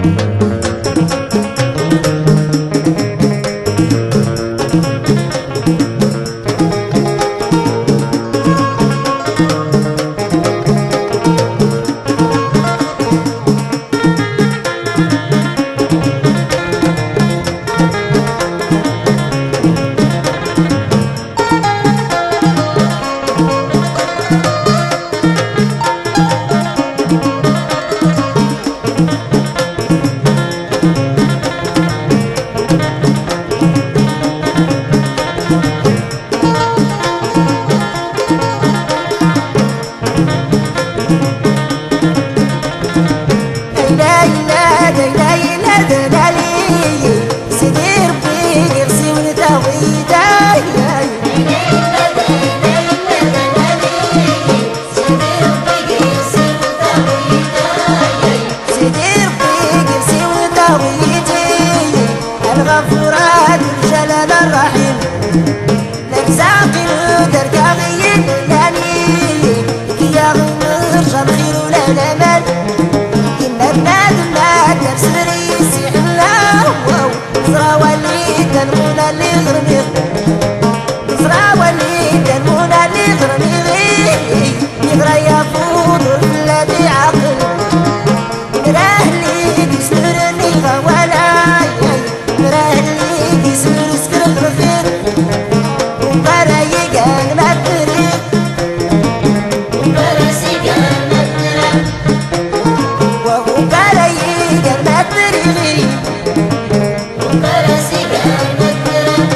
الغفورات الجلال الرحيم لرزاق دركاغي اللاني كي يغمر الخير ولا الامل إما بنادم ما تفسري يسيح الله زراوة اللي تنمونا اللي غرمي زراوة اللي تنمونا اللي غرمي يغرى يفوض الذي عقل راهلي تسمرني غوالا راهلي تسمر سكر الخير ومبارا يقال ما تريد ومبارا سيقال ما تريد ومبارا يقال ما تريد ومبارا سيقال ما تريد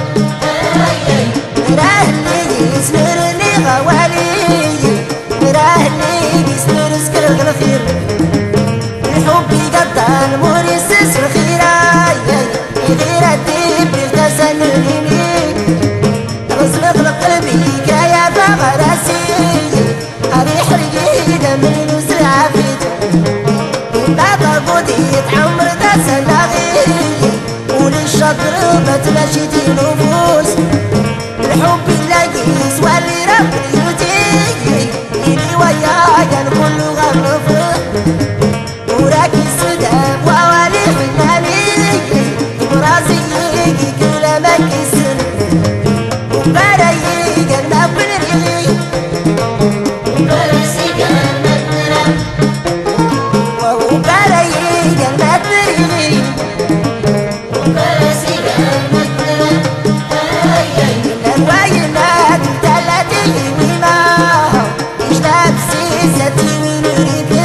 راهلي تسمرني غوالي راهلي تسمر سكر الخير حبي قطع الموريسس الخيرة غير الدين بيغتسل اليمين غزلق لقلبي كايا باغا راسي أريح رقيدة من نسر عفيت إما طربوديت عمر دا سلاغي وللشطر بتمشيتي نفوس الحب اللاقيس واللي رب يوتي إلي ويايا الكل غنفرح وراكي السدام ووالي حناني برازيلي كل ما كسر ومباري قلنا بنرغي ومبارسي قلنا بنرغي ومباري قلنا بنرغي ومبارسي قلنا بنرغي الواينات تلاتي وما إجتاب سيستي ونريد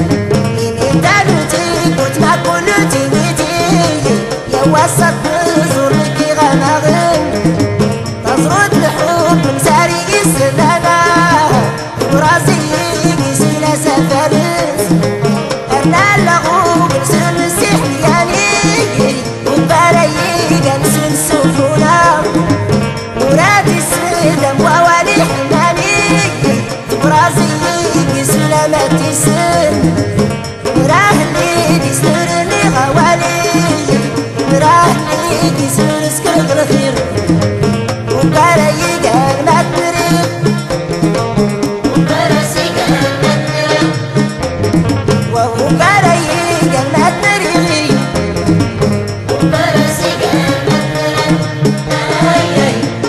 وسط زورك غنغن تزرد الحب مساري السلامة وراسي يسينا سفرس أنا اللغوب نسر السحلياني ومباري نسر السفونة ورادي السلام ووالي حناني وراسي يسينا ما تسر راهلي تسرني غوالي راهلي تسر سكر الخير ومبارا يقال ما تريد ومبارا سيقال ما تريد ومبارا يقال ما تريد ومبارا سيقال ما تريد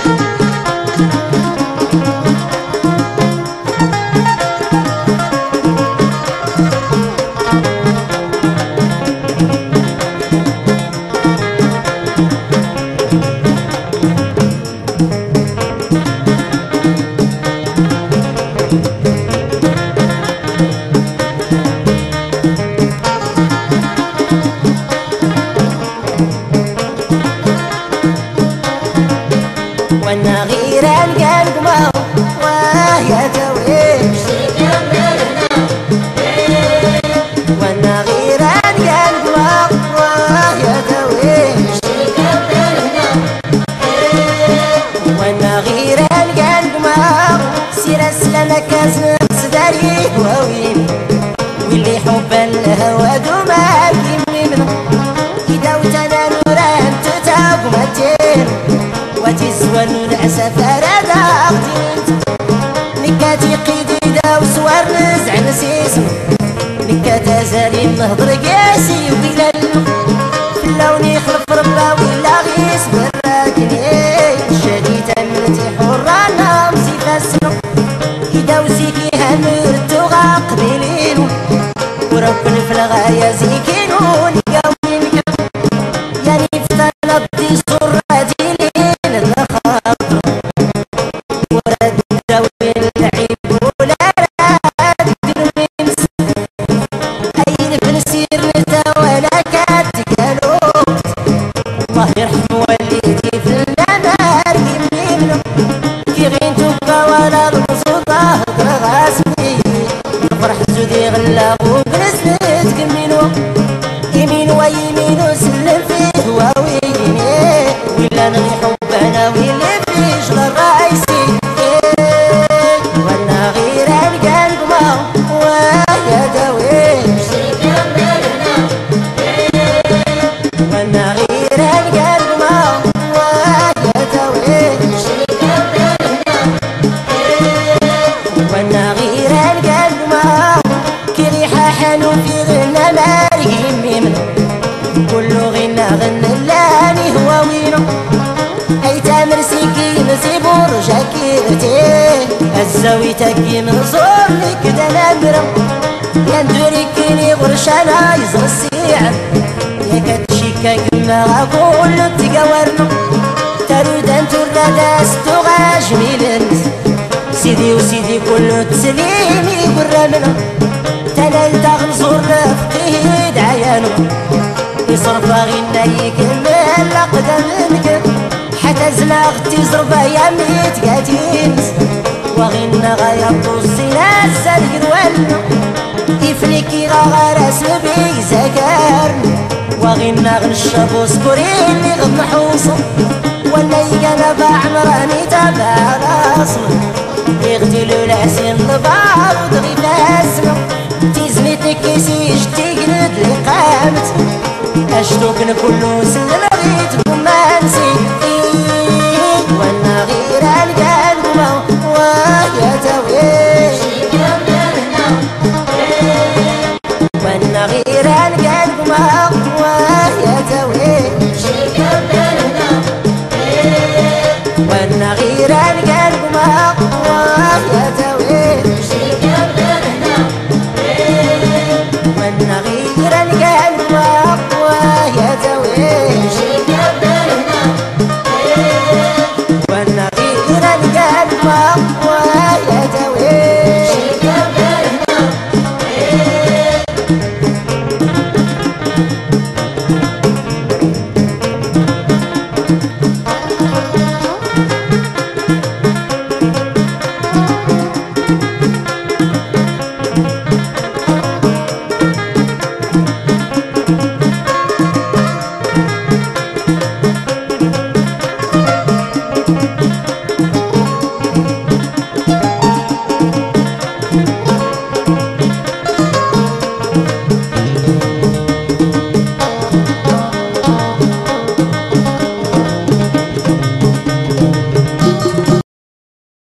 وانا غيران قلبه ويا تويش وانا غيران قلبه ويا تويش وانا غيران قلبه سير اسلمك ازمك صدري ووين واللي حب الهوى دوما كيمي منه كدا وتنا نوران تتاب متين وتسوى الأسف أرادا أغتيت نكاتي قيديدا وسوار نزع نسيسم نكاتا زالي نهضر قاسي وقيلا وركن في الغاية زيكينون يقاومين يعني فتنا بدي صراتي لين الخاطر ورد داوين العيب ولا راد المنس أين في نسير نتاولا كاتقالوت الله يرحم والديتي في النار يمينو كي غين تبقى ولا البسوطة هضر غاسمي نفرح زودي غلا وبنسنت كمينو يمين ويمين وسلم فيه هواويني ولا نغي حب انا ويلي فيه شغل رايسي وانا غير القلب ما ويا داوي وانا غير القلب ما ويا داوي وانا غير القلب ما كي ريحة حلو في غنى ماري ميمن كله غنى غنى لاني هو وينو اي تامر سيكي نسيبو رجاكيرتي الزاوي تاكي منظور لك دنامرم يا ندوري كيني غرشانا يزر السيعن يا كتشيكا كما غاكول تقاورنو تارودان توردا ستوغا جميلنت سيدي وسيدي كله تسليمي قرامنا تنال داغن زور فقيه دعيانو يصرف غينا يكمل أقدامك حتى زلاغتي زربا يا ميت قاتين وغينا غيرتو السناس سالك دوالنا يفليكي غاراس بي زكارن وغينا غنشابو سكوريني غد محوصو ولا يقانا بعمراني تابع راسنا يغتلو العسين البار ودغي فاسنا تيزميتك كيسي جتي قلد لي قامت اشتوكن كلو سلم